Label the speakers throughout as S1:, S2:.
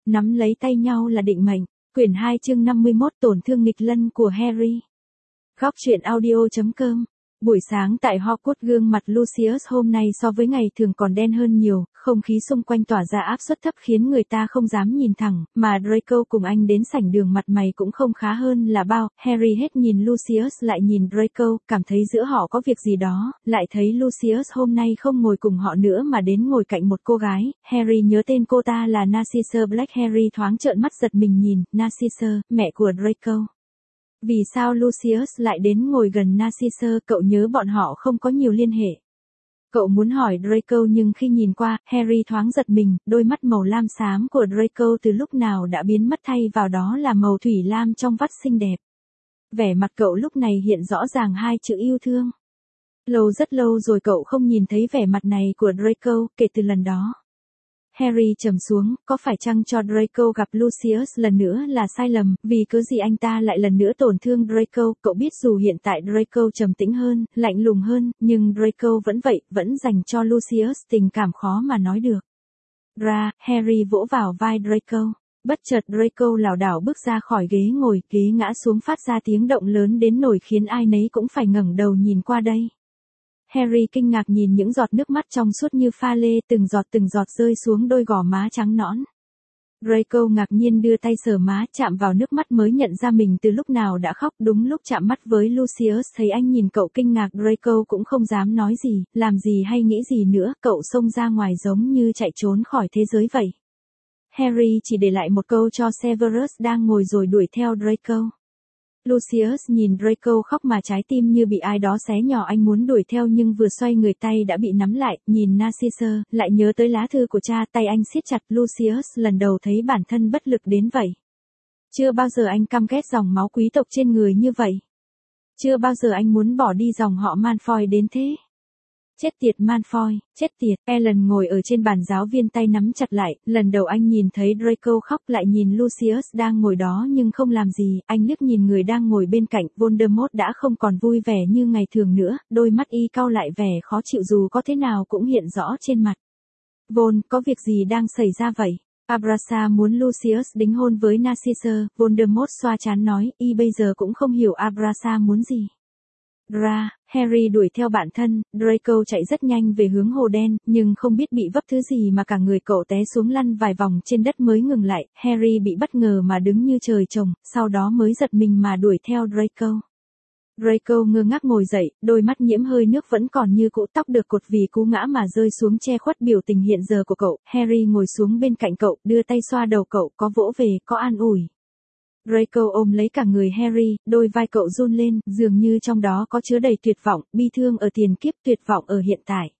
S1: nắm lấy tay nhau là định mệnh. Quyển 2 chương 51 tổn thương nghịch lân của Harry. Góc truyện audio.com. Buổi sáng tại Hogwarts, gương mặt Lucius hôm nay so với ngày thường còn đen hơn nhiều, không khí xung quanh tỏa ra áp suất thấp khiến người ta không dám nhìn thẳng, mà Draco cùng anh đến sảnh đường mặt mày cũng không khá hơn là bao. Harry hết nhìn Lucius lại nhìn Draco, cảm thấy giữa họ có việc gì đó, lại thấy Lucius hôm nay không ngồi cùng họ nữa mà đến ngồi cạnh một cô gái. Harry nhớ tên cô ta là Narcissa Black. Harry thoáng trợn mắt giật mình nhìn, Narcissa, mẹ của Draco. Vì sao Lucius lại đến ngồi gần Narcissa? Cậu nhớ bọn họ không có nhiều liên hệ. Cậu muốn hỏi Draco nhưng khi nhìn qua, Harry thoáng giật mình, đôi mắt màu lam xám của Draco từ lúc nào đã biến mất thay vào đó là màu thủy lam trong vắt xinh đẹp. Vẻ mặt cậu lúc này hiện rõ ràng hai chữ yêu thương. Rất lâu rồi cậu không nhìn thấy vẻ mặt này của Draco, kể từ lần đó. Harry trầm xuống, có phải chăng cho Draco gặp Lucius lần nữa là sai lầm, vì cớ gì anh ta lại lần nữa tổn thương Draco? Cậu biết dù hiện tại Draco trầm tĩnh hơn, lạnh lùng hơn, nhưng Draco vẫn vậy, vẫn dành cho Lucius tình cảm khó mà nói được. Harry vỗ vào vai Draco. Bất chợt Draco lảo đảo bước ra khỏi ghế ngồi, ghế ngã xuống phát ra tiếng động lớn đến nỗi khiến ai nấy cũng phải ngẩng đầu nhìn qua đây. Harry kinh ngạc nhìn những giọt nước mắt trong suốt như pha lê, từng giọt rơi xuống đôi gò má trắng nõn. Draco ngạc nhiên đưa tay sờ má, chạm vào nước mắt mới nhận ra mình từ lúc nào đã khóc. Đúng lúc chạm mắt với Lucius thấy anh nhìn cậu kinh ngạc, Draco cũng không dám nói gì, làm gì hay nghĩ gì nữa, cậu xông ra ngoài giống như chạy trốn khỏi thế giới vậy. Harry chỉ để lại một câu cho Severus đang ngồi rồi đuổi theo Draco. Lucius nhìn Draco khóc mà trái tim như bị ai đó xé nhỏ, anh muốn đuổi theo nhưng vừa xoay người tay đã bị nắm lại, nhìn Narcissa, lại nhớ tới lá thư của cha, tay anh siết chặt. Lucius lần đầu thấy bản thân bất lực đến vậy. Chưa bao giờ anh căm ghét dòng máu quý tộc trên người như vậy. Chưa bao giờ anh muốn bỏ đi dòng họ Malfoy đến thế. Chết tiệt Malfoy, chết tiệt. Ellen ngồi ở trên bàn giáo viên tay nắm chặt lại, lần đầu anh nhìn thấy Draco khóc, lại nhìn Lucius đang ngồi đó nhưng không làm gì, anh liếc nhìn người đang ngồi bên cạnh. Voldemort đã không còn vui vẻ như ngày thường nữa, đôi mắt y cau lại, vẻ khó chịu dù có thế nào cũng hiện rõ trên mặt. Có việc gì đang xảy ra vậy? Abrasa muốn Lucius đính hôn với Narcissa, Voldemort xoa trán nói, y bây giờ cũng không hiểu Abrasa muốn gì. Harry đuổi theo bạn thân, Draco chạy rất nhanh về hướng hồ đen, nhưng không biết bị vấp thứ gì mà cả người cậu té xuống lăn vài vòng trên đất mới ngừng lại. Harry bị bất ngờ mà đứng như trời trồng, sau đó mới giật mình mà đuổi theo Draco. Draco ngơ ngác ngồi dậy, đôi mắt nhiễm hơi nước vẫn còn như cũ, tóc được cột vì cú ngã mà rơi xuống che khuất biểu tình hiện giờ của cậu. Harry ngồi xuống bên cạnh cậu, đưa tay xoa đầu cậu, có vỗ về, có an ủi. Draco ôm lấy cả người Harry, đôi vai cậu run lên, dường như trong đó có chứa đầy tuyệt vọng, bi thương ở tiền kiếp, tuyệt vọng ở hiện tại.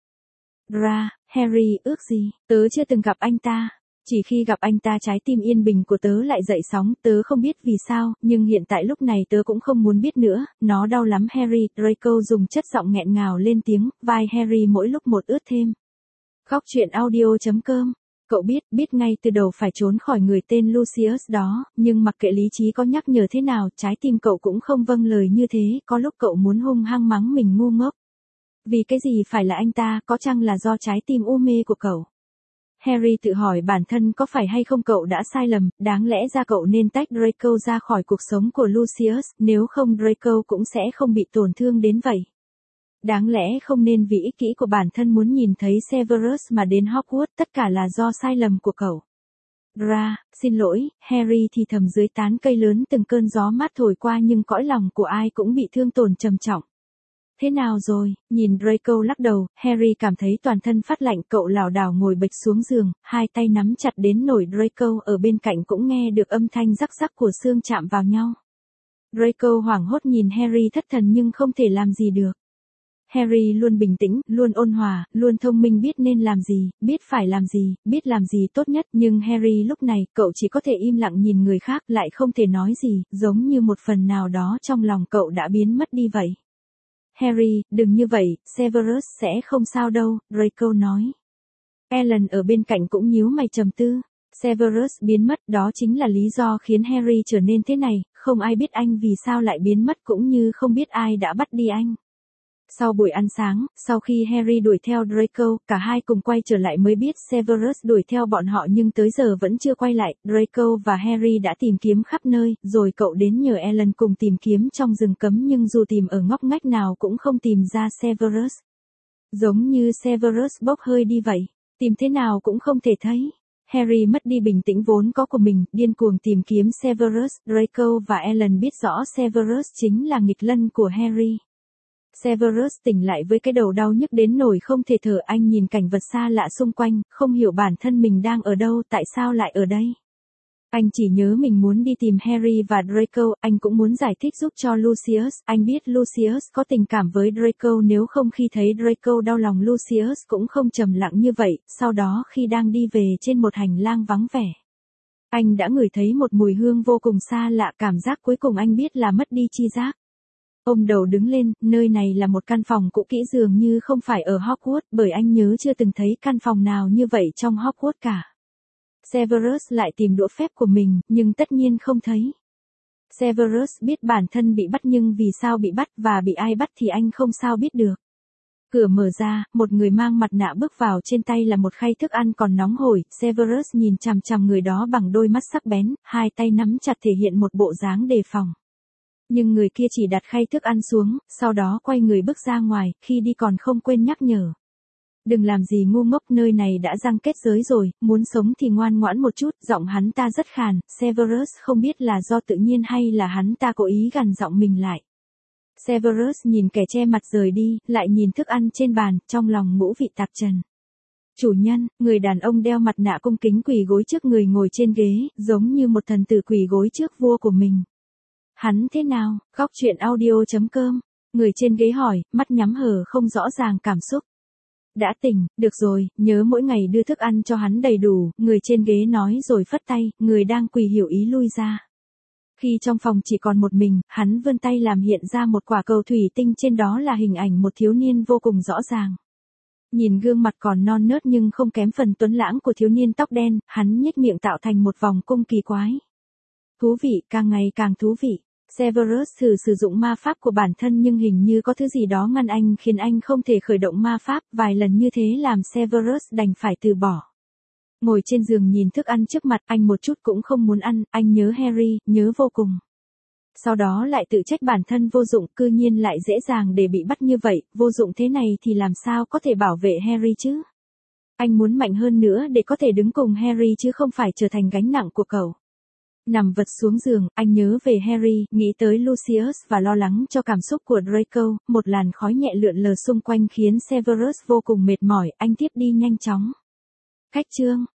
S1: Harry, ước gì, tớ chưa từng gặp anh ta. Chỉ khi gặp anh ta trái tim yên bình của tớ lại dậy sóng, tớ không biết vì sao, nhưng hiện tại lúc này tớ cũng không muốn biết nữa, nó đau lắm Harry. Draco dùng chất giọng nghẹn ngào lên tiếng, vai Harry mỗi lúc một ướt thêm. Góc truyện audio.com. Cậu biết ngay từ đầu phải trốn khỏi người tên Lucius đó, nhưng mặc kệ lý trí có nhắc nhở thế nào, trái tim cậu cũng không vâng lời như thế, có lúc cậu muốn hung hăng mắng mình ngu ngốc. Vì cái gì phải là anh ta, có chăng là do trái tim u mê của cậu? Harry tự hỏi bản thân có phải hay không cậu đã sai lầm, đáng lẽ ra cậu nên tách Draco ra khỏi cuộc sống của Lucius, nếu không Draco cũng sẽ không bị tổn thương đến vậy. Đáng lẽ không nên vì ích kỷ của bản thân muốn nhìn thấy Severus mà đến Hogwarts, tất cả là do sai lầm của cậu. Xin lỗi, Harry thì thầm dưới tán cây lớn, từng cơn gió mát thổi qua nhưng cõi lòng của ai cũng bị thương tổn trầm trọng. Thế nào rồi? Nhìn Draco lắc đầu, Harry cảm thấy toàn thân phát lạnh, cậu lảo đảo ngồi bệt xuống giường, hai tay nắm chặt đến nỗi Draco ở bên cạnh cũng nghe được âm thanh rắc rắc của xương chạm vào nhau. Draco hoảng hốt nhìn Harry thất thần nhưng không thể làm gì được. Harry luôn bình tĩnh, luôn ôn hòa, luôn thông minh, biết nên làm gì, biết phải làm gì, biết làm gì tốt nhất, nhưng Harry lúc này, cậu chỉ có thể im lặng nhìn người khác, lại không thể nói gì, giống như một phần nào đó trong lòng cậu đã biến mất đi vậy. Harry, đừng như vậy, Severus sẽ không sao đâu, Draco nói. Ellen ở bên cạnh cũng nhíu mày trầm tư. Severus biến mất, đó chính là lý do khiến Harry trở nên thế này, không ai biết anh vì sao lại biến mất cũng như không biết ai đã bắt đi anh. Sau buổi ăn sáng, sau khi Harry đuổi theo Draco, cả hai cùng quay trở lại mới biết Severus đuổi theo bọn họ nhưng tới giờ vẫn chưa quay lại. Draco và Harry đã tìm kiếm khắp nơi, rồi cậu đến nhờ Ellen cùng tìm kiếm trong rừng cấm nhưng dù tìm ở ngóc ngách nào cũng không tìm ra Severus. Giống như Severus bốc hơi đi vậy, tìm thế nào cũng không thể thấy. Harry mất đi bình tĩnh vốn có của mình, điên cuồng tìm kiếm Severus. Draco và Ellen biết rõ Severus chính là nghịch lân của Harry. Severus tỉnh lại với cái đầu đau nhức đến nỗi không thể thở. Anh nhìn cảnh vật xa lạ xung quanh, không hiểu bản thân mình đang ở đâu, tại sao lại ở đây. Anh chỉ nhớ mình muốn đi tìm Harry và Draco, anh cũng muốn giải thích giúp cho Lucius. Anh biết Lucius có tình cảm với Draco, nếu không khi thấy Draco đau lòng Lucius cũng không trầm lặng như vậy. Sau đó khi đang đi về trên một hành lang vắng vẻ, anh đã ngửi thấy một mùi hương vô cùng xa lạ, cảm giác cuối cùng anh biết là mất đi tri giác. Ôm đầu đứng lên, nơi này là một căn phòng cũ kỹ dường như không phải ở Hogwarts, bởi anh nhớ chưa từng thấy căn phòng nào như vậy trong Hogwarts cả. Severus lại tìm đũa phép của mình, nhưng tất nhiên không thấy. Severus biết bản thân bị bắt nhưng vì sao bị bắt và bị ai bắt thì anh không sao biết được. Cửa mở ra, một người mang mặt nạ bước vào, trên tay là một khay thức ăn còn nóng hổi. Severus nhìn chằm chằm người đó bằng đôi mắt sắc bén, hai tay nắm chặt thể hiện một bộ dáng đề phòng. Nhưng người kia chỉ đặt khay thức ăn xuống, sau đó quay người bước ra ngoài, khi đi còn không quên nhắc nhở. Đừng làm gì ngu ngốc, nơi này đã răng kết giới rồi, muốn sống thì ngoan ngoãn một chút. Giọng hắn ta rất khàn, Severus không biết là do tự nhiên hay là hắn ta cố ý gằn giọng mình lại. Severus nhìn kẻ che mặt rời đi, lại nhìn thức ăn trên bàn, trong lòng ngũ vị tạp trần. Chủ nhân, người đàn ông đeo mặt nạ cung kính quỳ gối trước người ngồi trên ghế, giống như một thần tử quỳ gối trước vua của mình. Hắn thế nào? Góc truyện audio.com. Người trên ghế hỏi, mắt nhắm hờ không rõ ràng cảm xúc. Đã tỉnh, được rồi, nhớ mỗi ngày đưa thức ăn cho hắn đầy đủ, người trên ghế nói rồi phất tay, người đang quỳ hiểu ý lui ra. Khi trong phòng chỉ còn một mình, hắn vươn tay làm hiện ra một quả cầu thủy tinh, trên đó là hình ảnh một thiếu niên vô cùng rõ ràng. Nhìn gương mặt còn non nớt nhưng không kém phần tuấn lãng của thiếu niên tóc đen, hắn nhếch miệng tạo thành một vòng cung kỳ quái. Thú vị, càng ngày càng thú vị. Severus thử sử dụng ma pháp của bản thân nhưng hình như có thứ gì đó ngăn anh, khiến anh không thể khởi động ma pháp. Vài lần như thế làm Severus đành phải từ bỏ. Ngồi trên giường nhìn thức ăn trước mặt, anh một chút cũng không muốn ăn, anh nhớ Harry, nhớ vô cùng. Sau đó lại tự trách bản thân vô dụng, cư nhiên lại dễ dàng để bị bắt như vậy, vô dụng thế này thì làm sao có thể bảo vệ Harry chứ? Anh muốn mạnh hơn nữa để có thể đứng cùng Harry chứ không phải trở thành gánh nặng của cậu. Nằm vật xuống giường, anh nhớ về Harry, nghĩ tới Lucius và lo lắng cho cảm xúc của Draco. Một làn khói nhẹ lượn lờ xung quanh khiến Severus vô cùng mệt mỏi, anh tiếp đi nhanh chóng. Cách chương